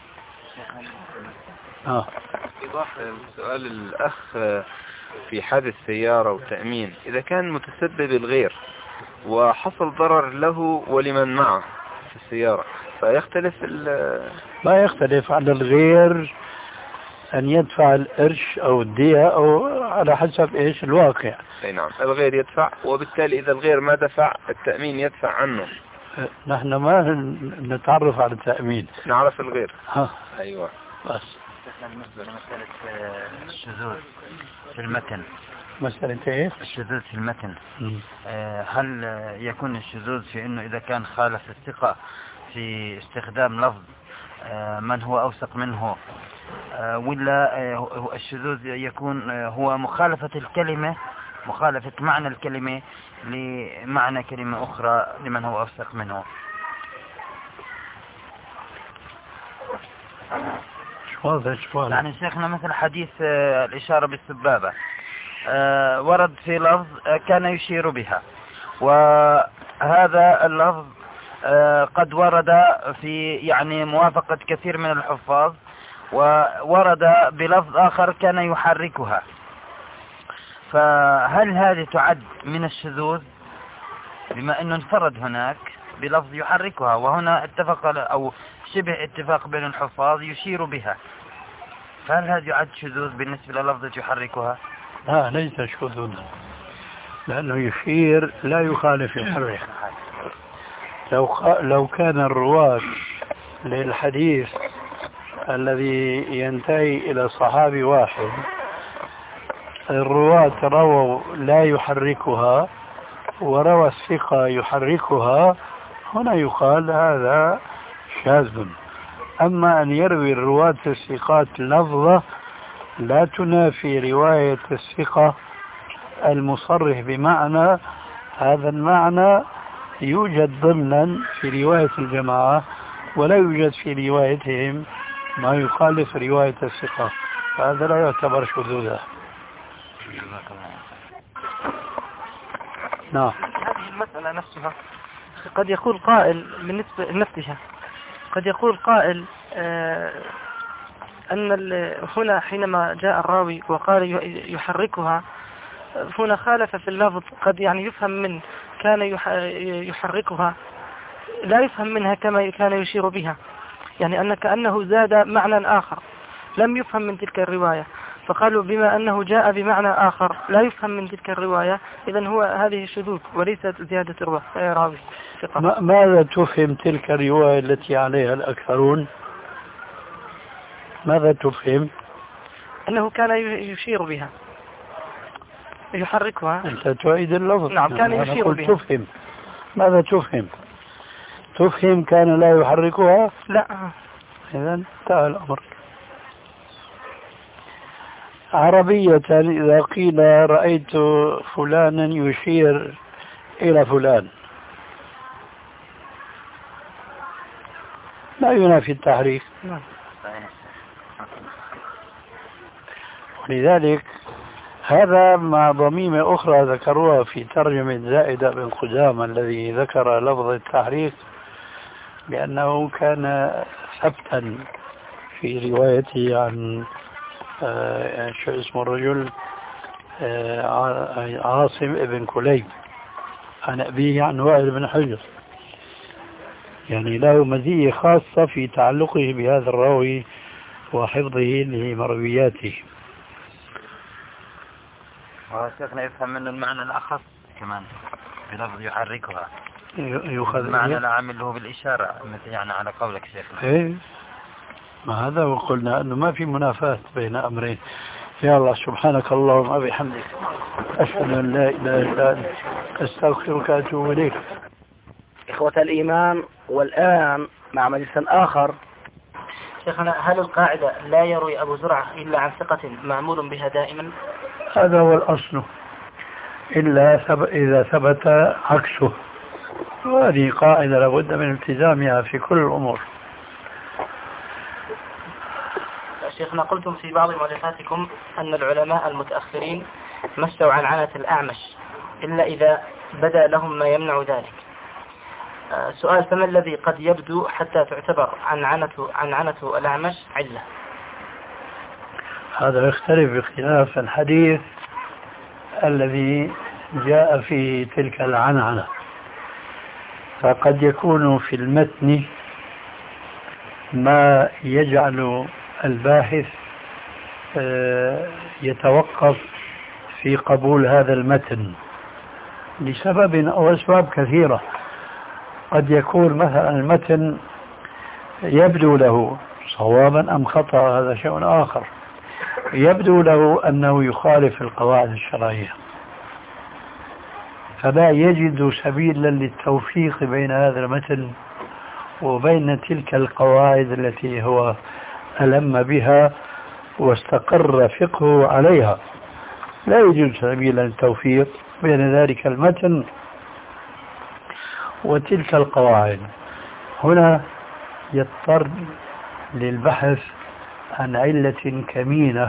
إضافة سؤال الأخ في حادث سيارة وتأمين، إذا كان متسبب الغير وحصل ضرر له ولمن معه في السيارة فيختلف ما يختلف على الغير أن يدفع القرش أو الدية أو على حسب إيش الواقع. أي نعم، الغير يدفع، وبالتالي إذا الغير ما دفع التأمين يدفع عنه. نحن ما نتعرف على التأمين، نعرف الغير. أيوة. بس مسألة الشذوذ في المتن. مسألة إيه؟ الشذوذ في المتن. هل يكون الشذوذ في إنه إذا كان خالف الثقة في استخدام لفظ من هو أوثق منه، ولا الشذوذ يكون هو مخالفة الكلمة، مخالفة معنى الكلمة لمعنى كلمة أخرى لمن هو أوثق منه؟ يعني شيخنا مثل حديث الإشارة بالسبابة ورد في لفظ كان يشير بها، وهذا اللفظ قد ورد في يعني موافقة كثير من الحفاظ، وورد بلفظ آخر كان يحركها، فهل هذه تعد من الشذوذ بما أنه انفرد هناك بلفظ يحركها، وهنا اتفق أو شبه اتفاق بين الحفاظ يشير بها، فهل هذا يعد شذوذ بالنسبة للفظة يحركها؟ لا ليس شذوذا، لأنه يشير لا يخالف يحرك. لو كان الرواة للحديث الذي ينتهي إلى صحابي واحد الرواة رووا لا يحركها وروى الثقة يحركها، هنا يقال هذا شاذ. أما أن يروي الرواة الثقات لفظة لا تنافي رواية الثقة المصرح بمعنى، هذا المعنى يوجد ضمنا في رواية الجماعة ولا يوجد في روايتهم ما يخالف رواية الثقة، فهذا لا يعتبر شذوذا. نعم. هذه المسألة نفسها قد يقول قائل بالنسبة لنفسها، قد يقول قائل أن هنا حينما جاء الراوي وقال يحركها هنا خالف في اللفظ، قد يعني يفهم من كان يحركها لا يفهم منها كما كان يشير بها، يعني أن كأنه زاد معنى آخر لم يفهم من تلك الرواية، فقالوا بما أنه جاء بمعنى آخر لا يفهم من تلك الرواية إذن هو هذه شذوذ وليست زيادة راوي. ماذا تفهم تلك الرواية التي عليها الأكثرون؟ ماذا تفهم؟ أنه كان يشير بها يحركها. أنت تعيد اللفظ. نعم كان يشير بها. تفهم ماذا تفهم؟ تفهم كان لا يحركها؟ لا. إذن انتهى الأمر. عربية إذا قيل رأيت فلانا يشير إلى فلان لا ينافي التحريك. ولذلك هذا مع ضميمة أخرى ذكروها في ترجمة زائدة بن قدامة الذي ذكر لفظ التحريك، لأنه كان ثبتا في روايته عن شو اسمه الرجل عاصم ابن كليب عن أبيه عن وائل بن حجر، يعني له مزية خاصة في تعلقه بهذا الراوي وحفظه لمروياته. وشيخنا يفهم منه المعنى الأخص كمان بلفظ يحركها، يؤخذ المعنى العام اللي هو بالإشارة مثل يعني على قولك شيخنا. إيه ما هذا وقلنا أنه ما في منافاة بين أمرين. يا الله سبحانك اللهم وبحمدك أشهد أن لا إله إلا أنت أستغفرك وأتوب إليك. إخوة الإيمان، والآن مع مجلس آخر. شيخنا هل القاعدة لا يروي أبو زرعة إلا عن ثقة معمول بها دائما؟ هذا هو الأصل إلا إذا ثبت عكسه، وهذه قاعدة لابد من التزامها في كل الأمور. شيخنا قلتم في بعض مؤلفاتكم أن العلماء المتأخرين مشوا عن عنة الأعمش إلا إذا بدأ لهم ما يمنع ذلك. سؤال: فما الذي قد يبدو حتى تعتبر عن عنة الأعمش علة؟ هذا يختلف بخلاف الحديث الذي جاء فيه تلك العنعنة، فقد يكون في المتن ما يجعل الباحث يتوقف في قبول هذا المتن لسبب أو أسباب كثيرة. قد يكون مثلا المتن يبدو له صوابا أم خطأ، هذا شيء آخر. يبدو له أنه يخالف القواعد الشرعية، فلا يجد سبيلا للتوفيق بين هذا المتن وبين تلك القواعد التي هو ألم بها واستقر فقهه عليها، لا يوجد سبيل للتوفيق بين ذلك المتن وتلك القواعد. هنا يضطر للبحث عن علة كمينة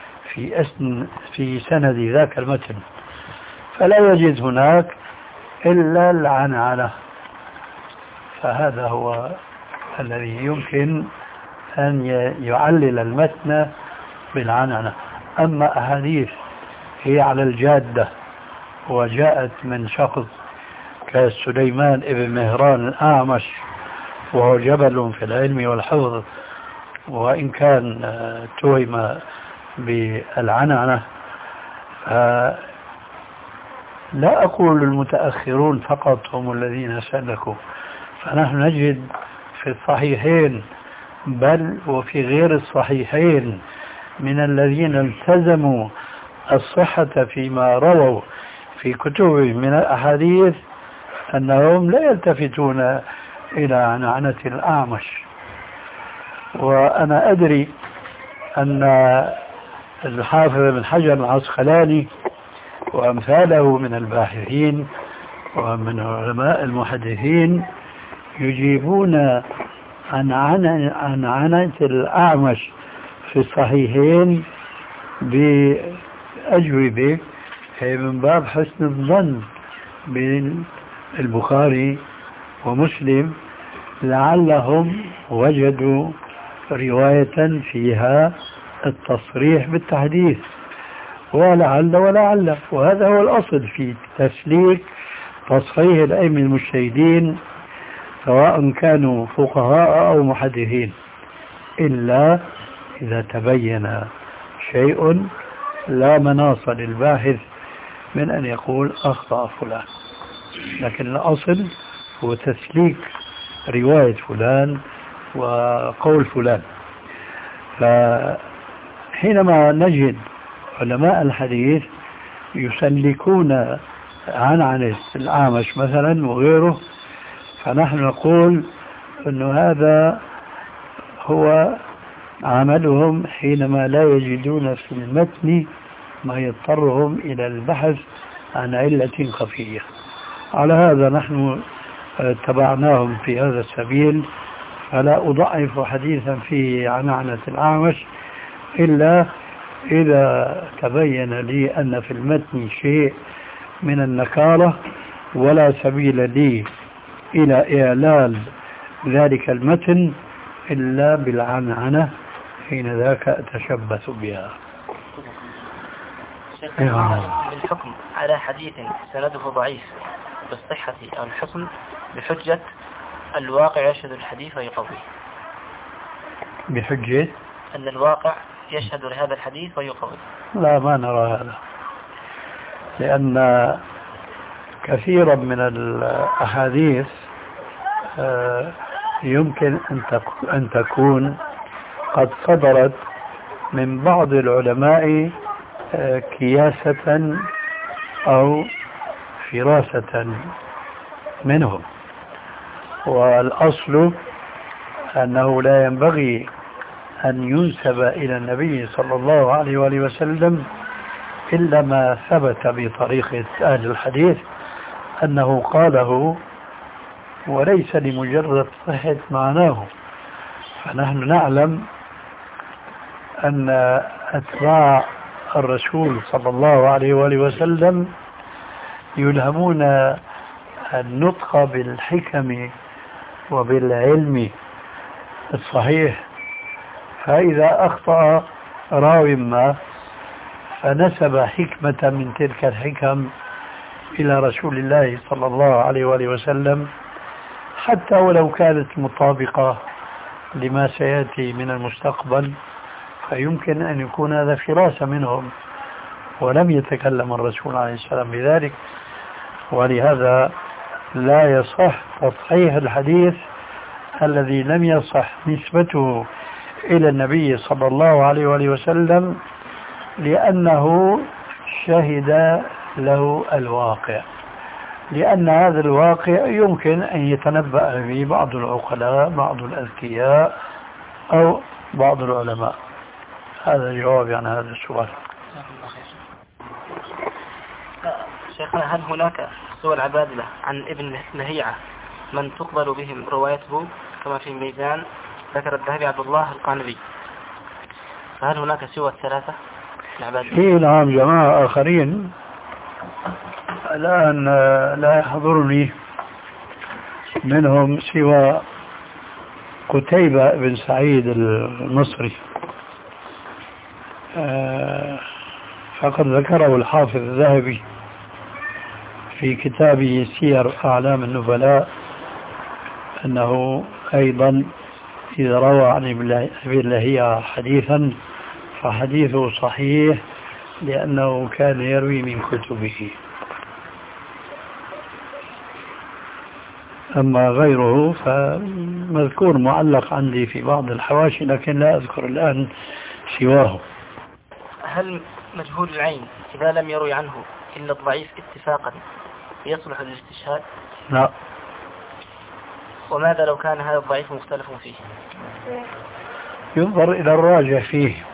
في سند ذاك المتن، فلا يجد هناك إلا العنعنة. فهذا هو الذي يمكن أن يعلل المتن بالعنعنة. أما أحاديث هي على الجادة وجاءت من شخص كسليمان ابن مهران الأعمش وهو جبل في العلم والحفظ، وإن كان توهم بالعنعنة، لا أقول المتأخرون فقط هم الذين سلكوا، فنحن نجد في الصحيحين بل وفي غير الصحيحين من الذين التزموا الصحة فيما رووا في كتبهم من الأحاديث أنهم لا يلتفتون إلى عنعنة الأعمش. وأنا أدري أن الحافظ بن حجر العسقلاني وأمثاله من الباحثين ومن علماء المحدثين يجيبون عن عنعنة الأعمش في الصحيحين بأجوبة من باب حسن الظن بين البخاري ومسلم، لعلهم وجدوا رواية فيها التصريح بالتحديث، ولعل ولعل. وهذا هو الأصل في تسليك تصحيح الأئمة المجتهدين سواء كانوا فقهاء أو محدثين، إلا إذا تبين شيء لا مناص للباحث من أن يقول أخطأ فلان، لكن الأصل هو تسليك رواية فلان وقول فلان. فحينما نجد علماء الحديث يسلكون عنعنة الأعمش مثلا وغيره، فنحن نقول أن هذا هو عملهم حينما لا يجدون في المتن ما يضطرهم إلى البحث عن علة خفية. على هذا نحن تبعناهم في هذا السبيل، فلا أضعف حديثا فيه عنعنة الأعمش إلا إذا تبين لي أن في المتن شيء من النكارة ولا سبيل لي إلى إعلال ذلك المتن إلا بالعنعنة، حين ذاك أتشبث بها. الحكم على حديث سنده ضعيف بالصحة أو الحسن بحجة الواقع يشهد الحديث ويقويه. بحجة أن الواقع يشهد لهذا الحديث ويقويه. لا، ما نرى هذا، لأن كثيرا من الأحاديث يمكن أن تكون قد صدرت من بعض العلماء كياسة أو فراسة منهم، والأصل أنه لا ينبغي أن ينسب إلى النبي صلى الله عليه وآله وسلم إلا ما ثبت بطريقة أهل الحديث أنه قاله، وليس لمجرد صحة معناه. فنحن نعلم أن أتباع الرسول صلى الله عليه وآله وسلم يلهمون النطق بالحكم وبالعلم الصحيح، فإذا أخطأ راو ما فنسب حكمة من تلك الحكم إلى رسول الله صلى الله عليه وآله وسلم، حتى ولو كانت مطابقة لما سيأتي من المستقبل، فيمكن أن يكون هذا فراسة منهم ولم يتكلم الرسول عليه السلام بذلك. ولهذا لا يصح تصحيح الحديث الذي لم يصح نسبته إلى النبي صلى الله عليه وآله وسلم، لأنه شهد له الواقع، لأن هذا الواقع يمكن أن يتنبأ به بعض العقلاء، بعض الأذكياء، أو بعض العلماء. هذا جواب عن هذا السؤال. شيخنا، هل هناك سوى العبادلة عن ابن لهيعة من تقبل بهم روايته كما في ميزان ذكر الذهبي عبد الله القانبي، فهل هناك سوى الثلاثة العباد؟ في نعم جماعة آخرين الآن لا يحضرني منهم سوى قتيبة بن سعيد المصري، فقد ذكره الحافظ الذهبي في كتابه سير أعلام النبلاء أنه أيضا إذا روى عن أبي لهيعة حديثا فحديثه صحيح لأنه كان يروي من كتبه. أما غيره فمذكور معلق عندي في بعض الحواشي لكن لا أذكر الآن سواه. هل مجهول العين إذا لم يروي عنه إلا الضعيف اتفاقا يصلح للاستشهاد؟ لا. وماذا لو كان هذا الضعيف مختلف فيه؟ ينظر إلى الراجح فيه.